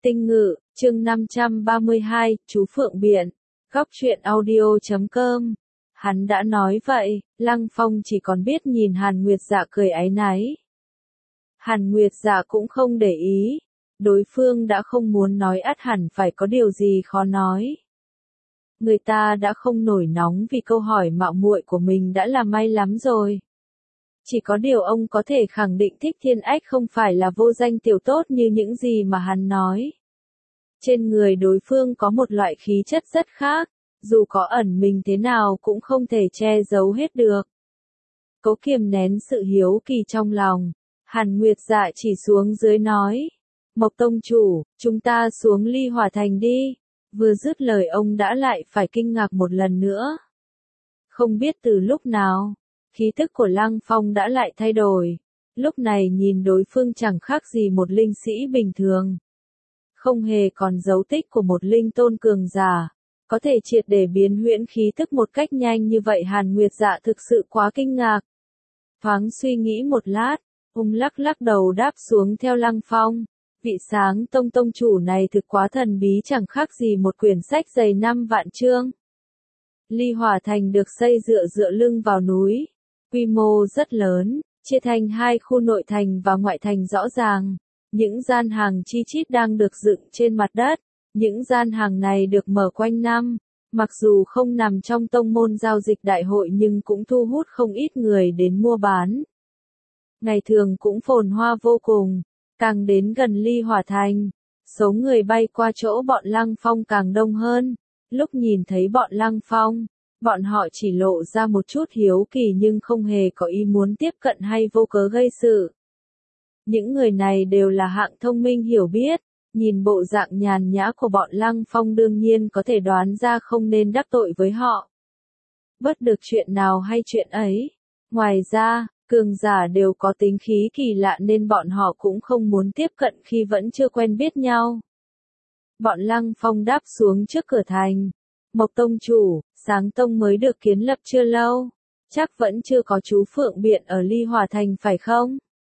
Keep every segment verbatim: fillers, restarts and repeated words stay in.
Tinh Ngự, chương năm trăm ba mươi hai, chú Phượng Biện, góc truyện audio chấm com. Hắn đã nói vậy, Lăng Phong chỉ còn biết nhìn Hàn Nguyệt Dạ cười áy náy. Hàn Nguyệt Dạ cũng không để ý, đối phương đã không muốn nói ắt hẳn phải có điều gì khó nói. Người ta đã không nổi nóng vì câu hỏi mạo muội của mình đã là may lắm rồi. Chỉ có điều ông có thể khẳng định Thích Thiên Ách không phải là vô danh tiểu tốt như những gì mà hắn nói. Trên người đối phương có một loại khí chất rất khác, dù có ẩn mình thế nào cũng không thể che giấu hết được. Cố kiềm nén sự hiếu kỳ trong lòng, Hàn Nguyệt Dạ chỉ xuống dưới nói. Mộc tông chủ, chúng ta xuống Ly Hỏa Thành đi. Vừa dứt lời ông đã lại phải kinh ngạc một lần nữa. Không biết từ lúc nào, khí tức của Lăng Phong đã lại thay đổi. Lúc này nhìn đối phương chẳng khác gì một linh sĩ bình thường. Không hề còn dấu tích của một linh tôn cường giả. Có thể triệt để biến huyễn khí tức một cách nhanh như vậy Hàn Nguyệt Dạ thực sự quá kinh ngạc. Thoáng suy nghĩ một lát, ông lắc lắc đầu đáp xuống theo Lăng Phong. Vị Sáng Tông tông chủ này thực quá thần bí chẳng khác gì một quyển sách dày năm vạn chương. Ly Hỏa Thành được xây dựa dựa lưng vào núi, quy mô rất lớn, chia thành hai khu nội thành và ngoại thành rõ ràng. Những gian hàng chi chít đang được dựng trên mặt đất, những gian hàng này được mở quanh năm, mặc dù không nằm trong tông môn giao dịch đại hội nhưng cũng thu hút không ít người đến mua bán. Ngày thường cũng phồn hoa vô cùng. Càng đến gần Ly Hỏa Thành, số người bay qua chỗ bọn Lăng Phong càng đông hơn. Lúc nhìn thấy bọn Lăng Phong, bọn họ chỉ lộ ra một chút hiếu kỳ nhưng không hề có ý muốn tiếp cận hay vô cớ gây sự. Những người này đều là hạng thông minh hiểu biết, nhìn bộ dạng nhàn nhã của bọn Lăng Phong đương nhiên có thể đoán ra không nên đắc tội với họ. Bất được chuyện nào hay chuyện ấy. Ngoài ra, cường giả đều có tính khí kỳ lạ nên bọn họ cũng không muốn tiếp cận khi vẫn chưa quen biết nhau. Bọn Lăng Phong đáp xuống trước cửa thành. Mộc tông chủ, Sáng Tông mới được kiến lập chưa lâu, chắc vẫn chưa có chú Phượng Biện ở Ly Hỏa Thành phải không?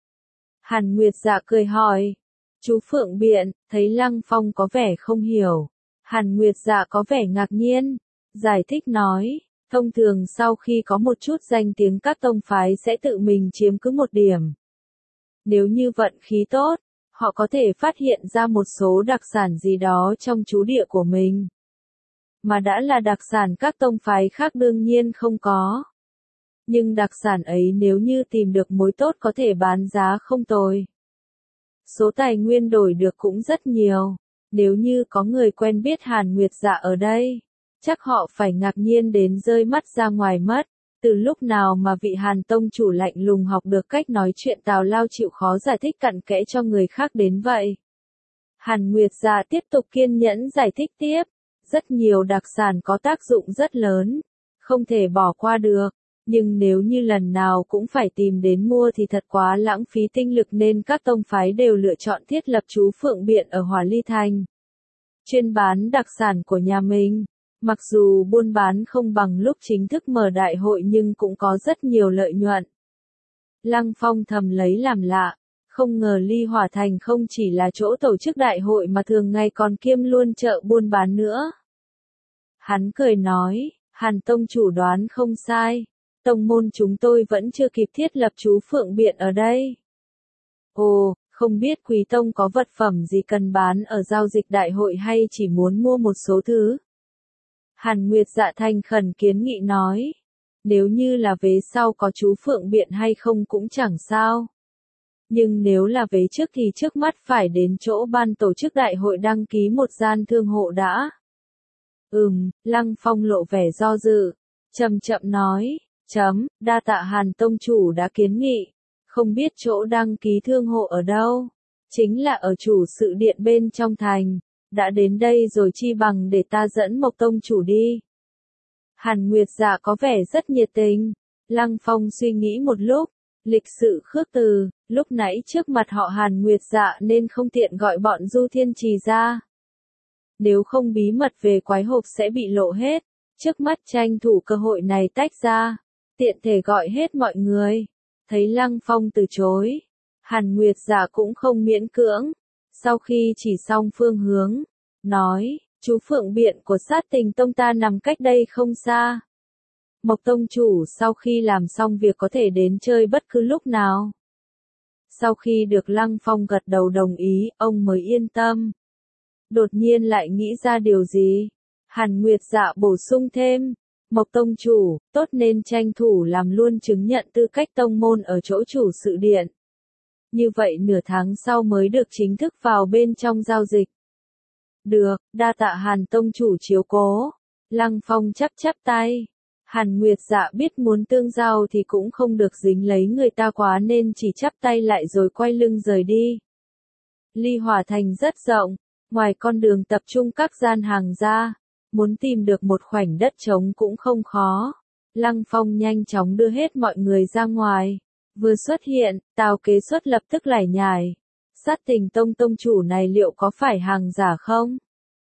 Hàn Nguyệt Dạ cười hỏi. Chú Phượng Biện, thấy Lăng Phong có vẻ không hiểu. Hàn Nguyệt Dạ có vẻ ngạc nhiên, giải thích nói. Thông thường sau khi có một chút danh tiếng các tông phái sẽ tự mình chiếm cứ một điểm. Nếu như vận khí tốt, họ có thể phát hiện ra một số đặc sản gì đó trong trú địa của mình. Mà đã là đặc sản các tông phái khác đương nhiên không có. Nhưng đặc sản ấy nếu như tìm được mối tốt có thể bán giá không tồi. Số tài nguyên đổi được cũng rất nhiều. Nếu như có người quen biết Hàn Nguyệt Dạ ở đây, chắc họ phải ngạc nhiên đến rơi mắt ra ngoài mất. Từ lúc nào mà vị Hàn tông chủ lạnh lùng học được cách nói chuyện tào lao chịu khó giải thích cặn kẽ cho người khác đến vậy. Hàn Nguyệt Dạ tiếp tục kiên nhẫn giải thích tiếp. Rất nhiều đặc sản có tác dụng rất lớn, không thể bỏ qua được. Nhưng nếu như lần nào cũng phải tìm đến mua thì thật quá lãng phí tinh lực nên các tông phái đều lựa chọn thiết lập chú Phượng Biện ở Hỏa Ly Thành. Chuyên bán đặc sản của nhà mình. Mặc dù buôn bán không bằng lúc chính thức mở đại hội nhưng cũng có rất nhiều lợi nhuận. Lăng Phong thầm lấy làm lạ, không ngờ Ly Hỏa Thành không chỉ là chỗ tổ chức đại hội mà thường ngày còn kiêm luôn chợ buôn bán nữa. Hắn cười nói, Hàn tông chủ đoán không sai, tông môn chúng tôi vẫn chưa kịp thiết lập chú Phượng Biện ở đây. Ồ, không biết quý tông có vật phẩm gì cần bán ở giao dịch đại hội hay chỉ muốn mua một số thứ? Hàn Nguyệt Dạ thành khẩn kiến nghị nói. Nếu như là vế sau có chú Phượng Biện hay không cũng chẳng sao. Nhưng nếu là vế trước thì trước mắt phải đến chỗ ban tổ chức đại hội đăng ký một gian thương hộ đã. Ừm, Lăng Phong lộ vẻ do dự. Chậm chậm nói, chấm, đa tạ Hàn tông chủ đã kiến nghị. Không biết chỗ đăng ký thương hộ ở đâu. Chính là ở chủ sự điện bên trong thành. Đã đến đây rồi chi bằng để ta dẫn Mộc tông chủ đi. Hàn Nguyệt Dạ có vẻ rất nhiệt tình. Lăng Phong suy nghĩ một lúc, lịch sự khước từ, lúc nãy trước mặt họ Hàn Nguyệt Dạ nên không tiện gọi bọn Du Thiên Trì ra. Nếu không bí mật về quái hộp sẽ bị lộ hết, trước mắt tranh thủ cơ hội này tách ra, tiện thể gọi hết mọi người. Thấy Lăng Phong từ chối, Hàn Nguyệt Dạ cũng không miễn cưỡng. Sau khi chỉ xong phương hướng, nói, chú Phượng Biện của Sát Tình Tông ta nằm cách đây không xa. Mộc tông chủ sau khi làm xong việc có thể đến chơi bất cứ lúc nào. Sau khi được Lăng Phong gật đầu đồng ý, ông mới yên tâm. Đột nhiên lại nghĩ ra điều gì? Hàn Nguyệt Dạ bổ sung thêm, Mộc tông chủ, tốt nên tranh thủ làm luôn chứng nhận tư cách tông môn ở chỗ chủ sự điện. Như vậy nửa tháng sau mới được chính thức vào bên trong giao dịch. Được, đa tạ Hàn tông chủ chiếu cố. Lăng Phong chắp chắp tay. Hàn Nguyệt Dạ biết muốn tương giao thì cũng không được dính lấy người ta quá nên chỉ chắp tay lại rồi quay lưng rời đi. Ly Hỏa Thành rất rộng, ngoài con đường tập trung các gian hàng ra, muốn tìm được một khoảnh đất trống cũng không khó. Lăng Phong nhanh chóng đưa hết mọi người ra ngoài. Vừa xuất hiện, Tào Kế Xuất lập tức lải nhải. Sát Tình Tông tông chủ này liệu có phải hàng giả không?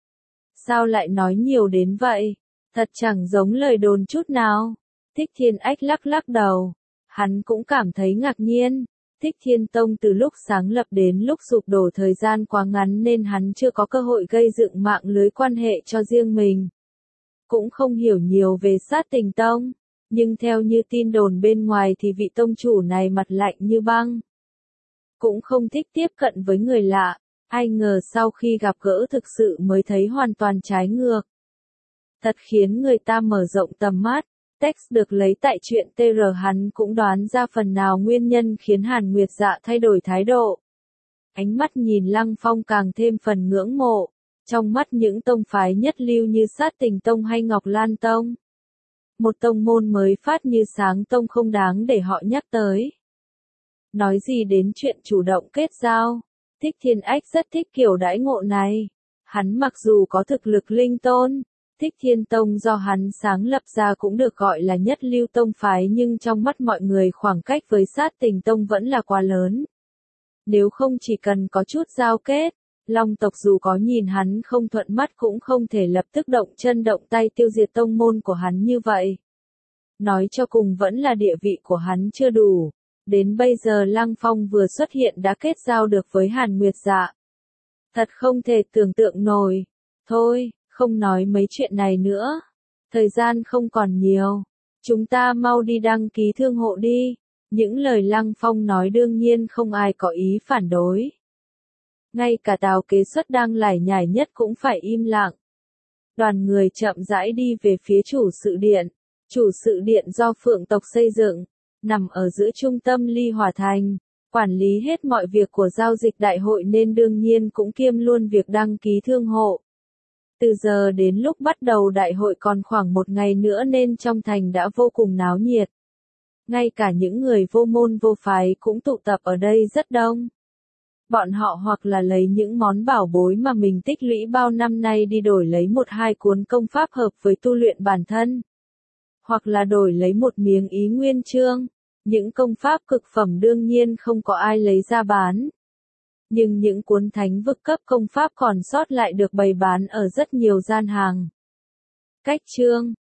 Sao lại nói nhiều đến vậy? Thật chẳng giống lời đồn chút nào. Thích Thiên Ách lắc lắc đầu. Hắn cũng cảm thấy ngạc nhiên. Thích Thiên Tông từ lúc sáng lập đến lúc sụp đổ thời gian quá ngắn nên hắn chưa có cơ hội gây dựng mạng lưới quan hệ cho riêng mình. Cũng không hiểu nhiều về Sát Tình Tông. Nhưng theo như tin đồn bên ngoài thì vị tông chủ này mặt lạnh như băng. Cũng không thích tiếp cận với người lạ. Ai ngờ sau khi gặp gỡ thực sự mới thấy hoàn toàn trái ngược. Thật khiến người ta mở rộng tầm mắt. Text được lấy tại truyện tê rờ hắn cũng đoán ra phần nào nguyên nhân khiến Hàn Nguyệt Dạ thay đổi thái độ. Ánh mắt nhìn Lăng Phong càng thêm phần ngưỡng mộ. Trong mắt những tông phái nhất lưu như Sát Tình Tông hay Ngọc Lan Tông. Một tông môn mới phát như Sáng Tông không đáng để họ nhắc tới. Nói gì đến chuyện chủ động kết giao. Thích Thiên Ách rất thích kiểu đãi ngộ này. Hắn mặc dù có thực lực linh tôn. Thích Thiên Tông do hắn sáng lập ra cũng được gọi là nhất lưu tông phái nhưng trong mắt mọi người khoảng cách với Sát Tình Tông vẫn là quá lớn. Nếu không chỉ cần có chút giao kết, Long tộc dù có nhìn hắn không thuận mắt cũng không thể lập tức động chân động tay tiêu diệt tông môn của hắn như vậy. Nói cho cùng vẫn là địa vị của hắn chưa đủ. Đến bây giờ Lăng Phong vừa xuất hiện đã kết giao được với Hàn Nguyệt Dạ. Thật không thể tưởng tượng nổi. Thôi, không nói mấy chuyện này nữa. Thời gian không còn nhiều. Chúng ta mau đi đăng ký thương hộ đi. Những lời Lăng Phong nói đương nhiên không ai có ý phản đối. Ngay cả Tào Kế Xuất đang lải nhải nhất cũng phải im lặng. Đoàn người chậm rãi đi về phía chủ sự điện. Chủ sự điện do Phượng tộc xây dựng, nằm ở giữa trung tâm Ly Hỏa Thành, quản lý hết mọi việc của giao dịch đại hội nên đương nhiên cũng kiêm luôn việc đăng ký thương hộ. Từ giờ đến lúc bắt đầu đại hội còn khoảng một ngày nữa nên trong thành đã vô cùng náo nhiệt. Ngay cả những người vô môn vô phái cũng tụ tập ở đây rất đông. Bọn họ hoặc là lấy những món bảo bối mà mình tích lũy bao năm nay đi đổi lấy một hai cuốn công pháp hợp với tu luyện bản thân. Hoặc là đổi lấy một miếng ý nguyên chương. Những công pháp cực phẩm đương nhiên không có ai lấy ra bán. Nhưng những cuốn thánh vực cấp công pháp còn sót lại được bày bán ở rất nhiều gian hàng. Cách chương